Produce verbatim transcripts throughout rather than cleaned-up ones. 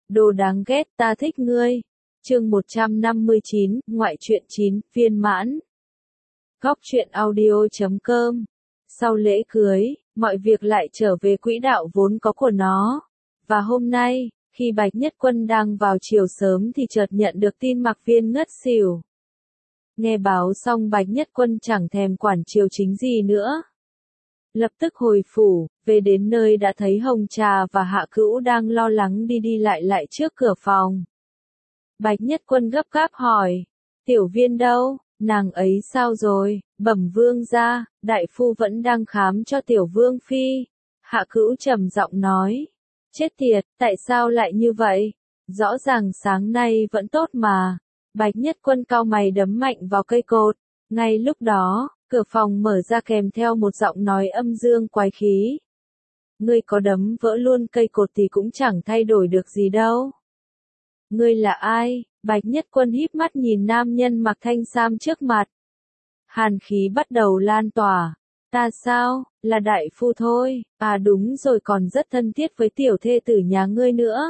Đồ đáng ghét, ta thích ngươi. Chương một trăm năm mươi chín, ngoại truyện chín, viên mãn. Góc truyện audio chấm com. Sau lễ cưới, mọi việc lại trở về quỹ đạo vốn có của nó. Và hôm nay, khi Bạch Nhất Quân đang vào chiều sớm thì chợt nhận được tin Mạc Viên ngất xỉu. Nghe báo xong Bạch Nhất Quân chẳng thèm quản triều chính gì nữa. Lập tức hồi phủ, về đến nơi đã thấy Hồng Trà và Hạ Cữu đang lo lắng đi đi lại lại trước cửa phòng. Bạch Nhất Quân gấp gáp hỏi, Tiểu Viên đâu, nàng ấy sao rồi, bẩm vương gia, đại phu vẫn đang khám cho Tiểu Vương Phi. Hạ Cữu trầm giọng nói, chết tiệt, tại sao lại như vậy, rõ ràng sáng nay vẫn tốt mà. Bạch Nhất Quân cau mày đấm mạnh vào cây cột, ngay lúc đó, cửa phòng mở ra kèm theo một giọng nói âm dương quái khí. Ngươi có đấm vỡ luôn cây cột thì cũng chẳng thay đổi được gì đâu. Ngươi là ai? Bạch Nhất Quân híp mắt nhìn nam nhân mặc thanh sam trước mặt. Hàn khí bắt đầu lan tỏa. Ta sao? Là đại phu thôi. À đúng rồi, còn rất thân thiết với tiểu thê tử nhà ngươi nữa.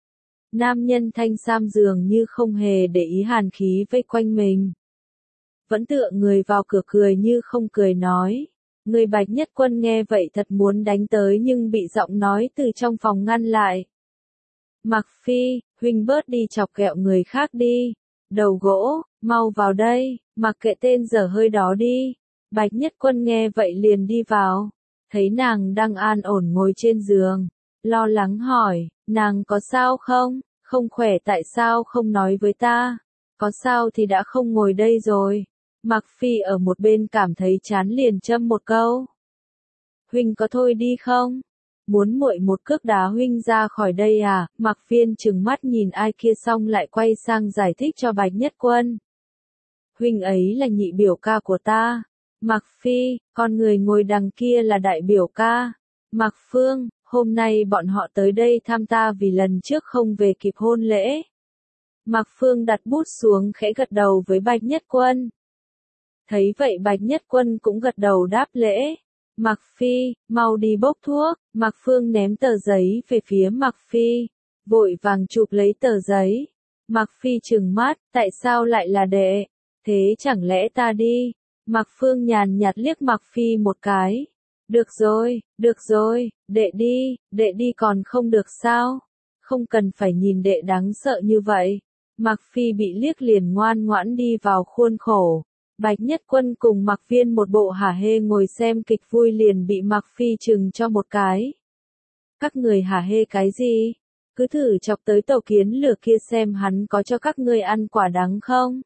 Nam nhân thanh sam dường như không hề để ý hàn khí vây quanh mình. Vẫn tựa người vào cửa cười như không cười nói. Người Bạch Nhất Quân nghe vậy thật muốn đánh tới nhưng bị giọng nói từ trong phòng ngăn lại. Mạc Phi, huynh bớt đi chọc ghẹo người khác đi. Đầu gỗ, mau vào đây, mặc kệ tên dở hơi đó đi. Bạch Nhất Quân nghe vậy liền đi vào. Thấy nàng đang an ổn ngồi trên giường. Lo lắng hỏi, nàng có sao không? Không khỏe tại sao không nói với ta? Có sao thì đã không ngồi đây rồi. Mạc Phi ở một bên cảm thấy chán liền châm một câu. Huynh có thôi đi không? Muốn muội một cước đá huynh ra khỏi đây à? Mạc Viên trừng mắt nhìn ai kia xong lại quay sang giải thích cho Bạch Nhất Quân. Huynh ấy là nhị biểu ca của ta. Mạc Phi, con người ngồi đằng kia là đại biểu ca. Mạc Phương, hôm nay bọn họ tới đây thăm ta vì lần trước không về kịp hôn lễ. Mạc Phương đặt bút xuống khẽ gật đầu với Bạch Nhất Quân. Thấy vậy Bạch Nhất Quân cũng gật đầu đáp lễ. Mạc Phi, mau đi bốc thuốc. Mạc Phương ném tờ giấy về phía Mạc Phi, vội vàng chụp lấy tờ giấy. Mạc Phi trừng mắt, tại sao lại là đệ? Thế chẳng lẽ ta đi? Mạc Phương nhàn nhạt liếc Mạc Phi một cái. Được rồi, được rồi, đệ đi, đệ đi còn không được sao? Không cần phải nhìn đệ đáng sợ như vậy. Mạc Phi bị liếc liền ngoan ngoãn đi vào khuôn khổ. Bạch Nhất Quân cùng Mạc Viên một bộ hả hê ngồi xem kịch vui liền bị Mạc Phi chừng cho một cái. Các người hả hê cái gì? Cứ thử chọc tới tổ kiến lửa kia xem hắn có cho các ngươi ăn quả đắng không?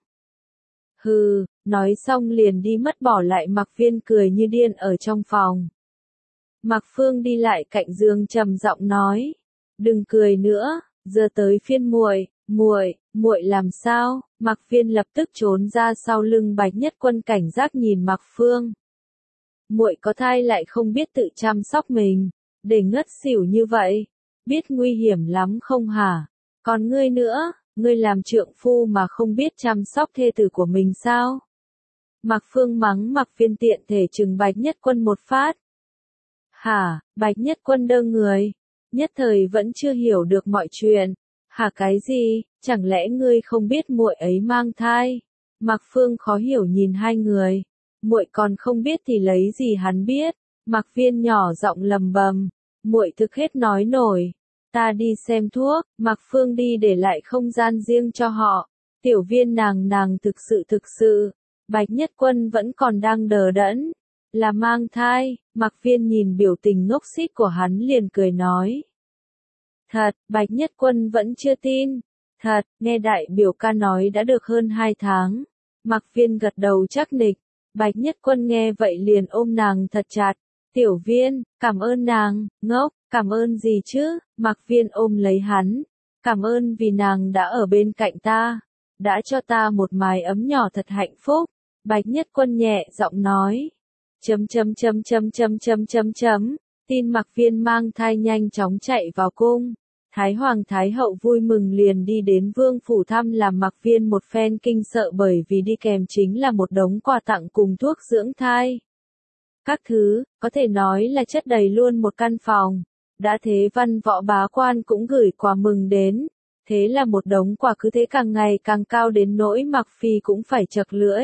Hừ, nói xong liền đi mất bỏ lại Mạc Viên cười như điên ở trong phòng. Mạc Phương đi lại cạnh giường trầm giọng nói, đừng cười nữa, giờ tới phiên muội, muội, muội làm sao? Mạc Viên lập tức trốn ra sau lưng Bạch Nhất Quân cảnh giác nhìn Mạc Phương. Muội có thai lại không biết tự chăm sóc mình, để ngất xỉu như vậy, biết nguy hiểm lắm không hả? Còn ngươi nữa, ngươi làm trượng phu mà không biết chăm sóc thê tử của mình sao? Mạc Phương mắng Mạc Viên tiện thể trừng Bạch Nhất Quân một phát. Hả? Bạch Nhất Quân đơ người, nhất thời vẫn chưa hiểu được mọi chuyện. Hả cái gì? Chẳng lẽ ngươi không biết muội ấy mang thai? Mạc Phương khó hiểu nhìn hai người. Muội còn không biết thì lấy gì hắn biết? Mạc Viên nhỏ giọng lầm bầm. Muội thực hết nói nổi. Ta đi xem thuốc. Mạc Phương đi để lại không gian riêng cho họ. Tiểu Viên nàng nàng thực sự thực sự. Bạch Nhất Quân vẫn còn đang đờ đẫn. Là mang thai. Mạc Viên nhìn biểu tình ngốc xít của hắn liền cười nói. Thật, Bạch Nhất Quân vẫn chưa tin. Thật, nghe đại biểu ca nói đã được hơn hai tháng. Mạc Viên gật đầu chắc nịch. Bạch Nhất Quân nghe vậy liền ôm nàng thật chặt. Tiểu Viên, cảm ơn nàng, ngốc, cảm ơn gì chứ? Mạc Viên ôm lấy hắn. Cảm ơn vì nàng đã ở bên cạnh ta. Đã cho ta một mái ấm nhỏ thật hạnh phúc. Bạch Nhất Quân nhẹ giọng nói. Chấm chấm chấm chấm chấm chấm chấm chấm. Tin Mạc Viên mang thai nhanh chóng chạy vào cung. Thái Hoàng Thái Hậu vui mừng liền đi đến vương phủ thăm làm Mạc Viên một phen kinh sợ bởi vì đi kèm chính là một đống quà tặng cùng thuốc dưỡng thai. Các thứ, có thể nói là chất đầy luôn một căn phòng. Đã thế văn võ bá quan cũng gửi quà mừng đến. Thế là một đống quả cứ thế càng ngày càng cao đến nỗi Mặc Phi cũng phải chật lưỡi.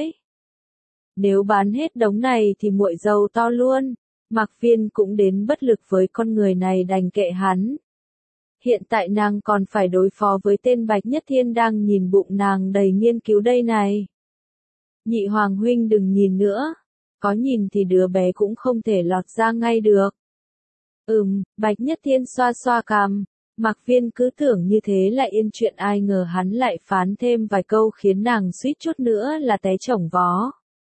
Nếu bán hết đống này thì muội giàu to luôn. Mạc Viên cũng đến bất lực với con người này đành kệ hắn. Hiện tại nàng còn phải đối phó với tên Bạch Nhất Thiên đang nhìn bụng nàng đầy nghiên cứu đây này. Nhị Hoàng huynh đừng nhìn nữa. Có nhìn thì đứa bé cũng không thể lọt ra ngay được. Ừm, Bạch Nhất Thiên xoa xoa cằm. Mạc Viên cứ tưởng như thế là yên chuyện, ai ngờ hắn lại phán thêm vài câu khiến nàng suýt chút nữa là té chổng vó.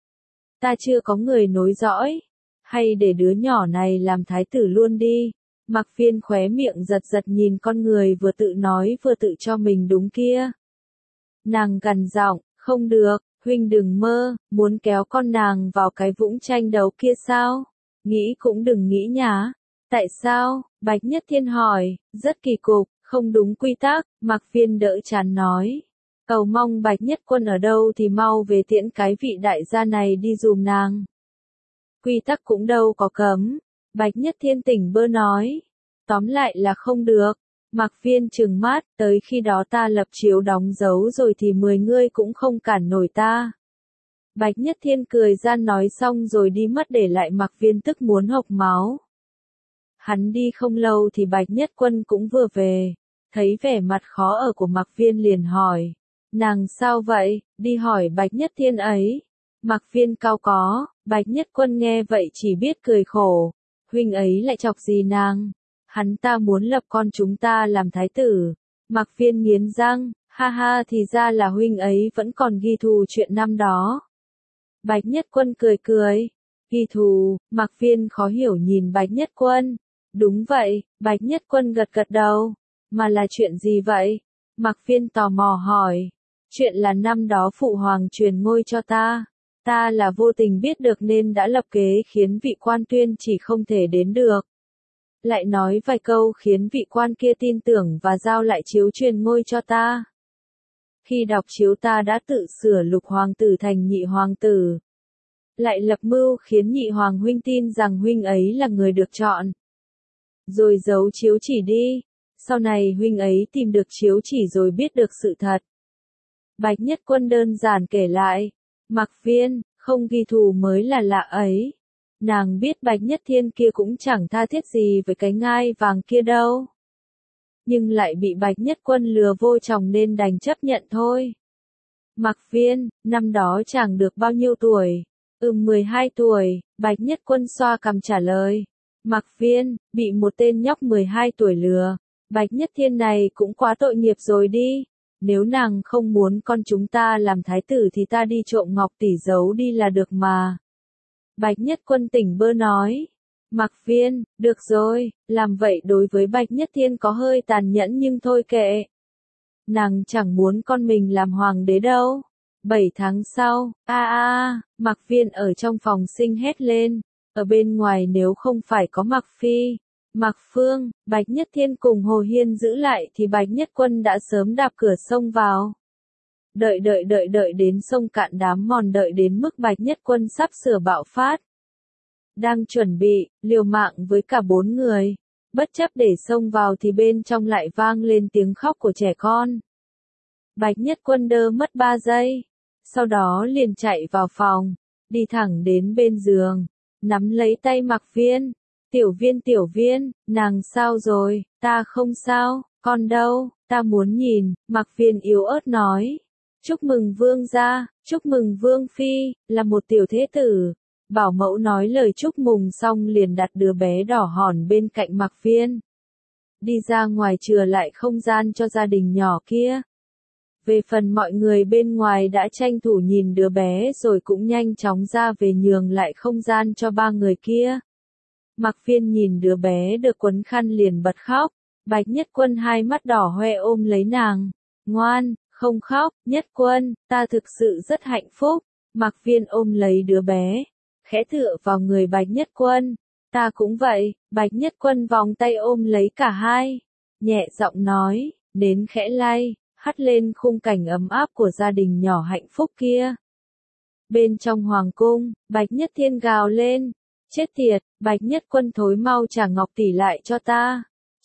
Ta chưa có người nối dõi. Hay để đứa nhỏ này làm thái tử luôn đi. Mạc Viên khóe miệng giật giật nhìn con người vừa tự nói vừa tự cho mình đúng kia. Nàng gằn giọng, không được, huynh đừng mơ, muốn kéo con nàng vào cái vũng tranh đấu kia sao? Nghĩ cũng đừng nghĩ nhá. Tại sao? Bạch Nhất Thiên hỏi, rất kỳ cục, không đúng quy tắc, Mạc Viên đỡ chán nói. Cầu mong Bạch Nhất Quân ở đâu thì mau về tiễn cái vị đại gia này đi dùm nàng. Quy tắc cũng đâu có cấm. Bạch Nhất Thiên tỉnh bơ nói. Tóm lại là không được. Mạc Viên trừng mắt, tới khi đó ta lập chiếu đóng dấu rồi thì mười ngươi cũng không cản nổi ta. Bạch Nhất Thiên cười gian nói xong rồi đi mất để lại Mạc Viên tức muốn hộc máu. Hắn đi không lâu thì Bạch Nhất Quân cũng vừa về. Thấy vẻ mặt khó ở của Mạc Viên liền hỏi. Nàng sao vậy, đi hỏi Bạch Nhất Thiên ấy. Mạc Viên cao có, Bạch Nhất Quân nghe vậy chỉ biết cười khổ. Huynh ấy lại chọc gì nàng? Hắn ta muốn lập con chúng ta làm thái tử. Mạc Viên nghiến răng, ha ha thì ra là huynh ấy vẫn còn ghi thù chuyện năm đó. Bạch Nhất Quân cười cười. Ghi thù, Mạc Viên khó hiểu nhìn Bạch Nhất Quân. Đúng vậy, Bạch Nhất Quân gật gật đầu. Mà là chuyện gì vậy? Mạc Viên tò mò hỏi. Chuyện là năm đó phụ hoàng truyền ngôi cho ta. Ta là vô tình biết được nên đã lập kế khiến vị quan tuyên chỉ không thể đến được. Lại nói vài câu khiến vị quan kia tin tưởng và giao lại chiếu truyền ngôi cho ta. Khi đọc chiếu ta đã tự sửa lục hoàng tử thành nhị hoàng tử. Lại lập mưu khiến nhị hoàng huynh tin rằng huynh ấy là người được chọn. Rồi giấu chiếu chỉ đi. Sau này huynh ấy tìm được chiếu chỉ rồi biết được sự thật. Bạch Nhất Quân đơn giản kể lại. Mạc Viên, không ghi thù mới là lạ ấy. Nàng biết Bạch Nhất Thiên kia cũng chẳng tha thiết gì với cái ngai vàng kia đâu. Nhưng lại bị Bạch Nhất Quân lừa vô chồng nên đành chấp nhận thôi. Mạc Viên, năm đó chàng được bao nhiêu tuổi? Ừm mười hai tuổi, Bạch Nhất Quân xoa cằm trả lời. Mạc Viên, bị một tên nhóc mười hai tuổi lừa. Bạch Nhất Thiên này cũng quá tội nghiệp rồi đi. Nếu nàng không muốn con chúng ta làm thái tử thì ta đi trộm ngọc tỷ giấu đi là được mà. Bạch Nhất Quân tỉnh bơ nói. Mạc Viên, được rồi, làm vậy đối với Bạch Nhất Thiên có hơi tàn nhẫn nhưng thôi kệ. Nàng chẳng muốn con mình làm hoàng đế đâu. Bảy tháng sau, a a, Mạc Viên ở trong phòng sinh hét lên. Ở bên ngoài nếu không phải có Mạc Phi, Mạc Phương, Bạch Nhất Thiên cùng Hồ Hiên giữ lại thì Bạch Nhất Quân đã sớm đạp cửa xông vào. Đợi đợi đợi đợi đến sông cạn đám mòn, đợi đến mức Bạch Nhất Quân sắp sửa bạo phát. Đang chuẩn bị, liều mạng với cả bốn người. Bất chấp để xông vào thì bên trong lại vang lên tiếng khóc của trẻ con. Bạch Nhất Quân đơ mất ba giây. Sau đó liền chạy vào phòng. Đi thẳng đến bên giường. Nắm lấy tay Mạc Viên. Tiểu Viên tiểu Viên, nàng sao rồi? Ta không sao, con đâu, ta muốn nhìn. Mạc Viên yếu ớt nói. Chúc mừng vương gia, chúc mừng vương phi, là một tiểu thế tử. Bảo mẫu nói lời chúc mừng xong liền đặt đứa bé đỏ hòn bên cạnh Mạc Viên. Đi ra ngoài chừa lại không gian cho gia đình nhỏ kia. Về phần mọi người bên ngoài đã tranh thủ nhìn đứa bé rồi cũng nhanh chóng ra về nhường lại không gian cho ba người kia. Mạc Viên nhìn đứa bé được quấn khăn liền bật khóc. Bạch Nhất Quân hai mắt đỏ hoe ôm lấy nàng. Ngoan, không khóc, Nhất Quân, ta thực sự rất hạnh phúc. Mạc Viên ôm lấy đứa bé, khẽ tựa vào người Bạch Nhất Quân. Ta cũng vậy. Bạch Nhất Quân vòng tay ôm lấy cả hai. Nhẹ giọng nói, đến khẽ lay, hắt lên khung cảnh ấm áp của gia đình nhỏ hạnh phúc kia. Bên trong hoàng cung, Bạch Nhất Thiên gào lên. Chết tiệt, Bạch Nhất Quân thối mau trả ngọc tỷ lại cho ta.